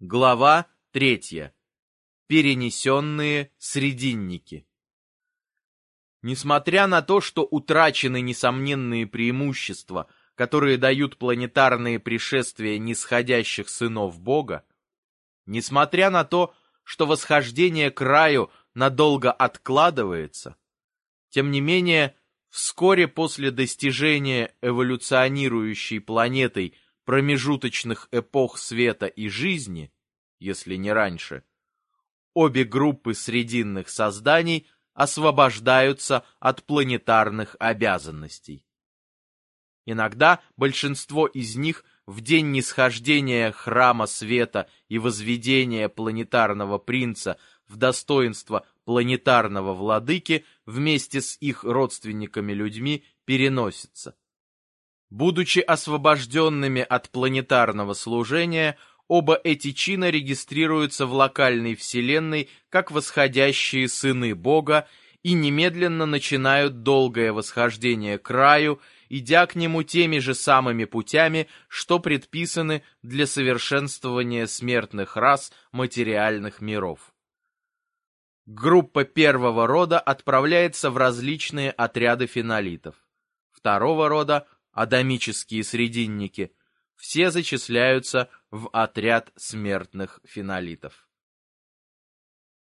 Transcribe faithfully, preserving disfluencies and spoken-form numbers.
Глава третья. Перенесенные срединники. Несмотря на то, что утрачены несомненные преимущества, которые дают планетарные пришествия нисходящих сынов Бога, несмотря на то, что восхождение к раю надолго откладывается, тем не менее, вскоре после достижения эволюционирующей планетой промежуточных эпох света и жизни, если не раньше, обе группы срединных созданий освобождаются от планетарных обязанностей. Иногда большинство из них в день нисхождения храма света и возведения планетарного принца в достоинство планетарного владыки вместе с их родственниками-людьми переносятся. Будучи освобожденными от планетарного служения, оба эти чина регистрируются в локальной вселенной как восходящие сыны Бога и немедленно начинают долгое восхождение к раю, идя к нему теми же самыми путями, что предписаны для совершенствования смертных рас материальных миров. Группа первого рода отправляется в различные отряды фенолитов. Второго рода адамические срединники, все зачисляются в отряд смертных фенолитов.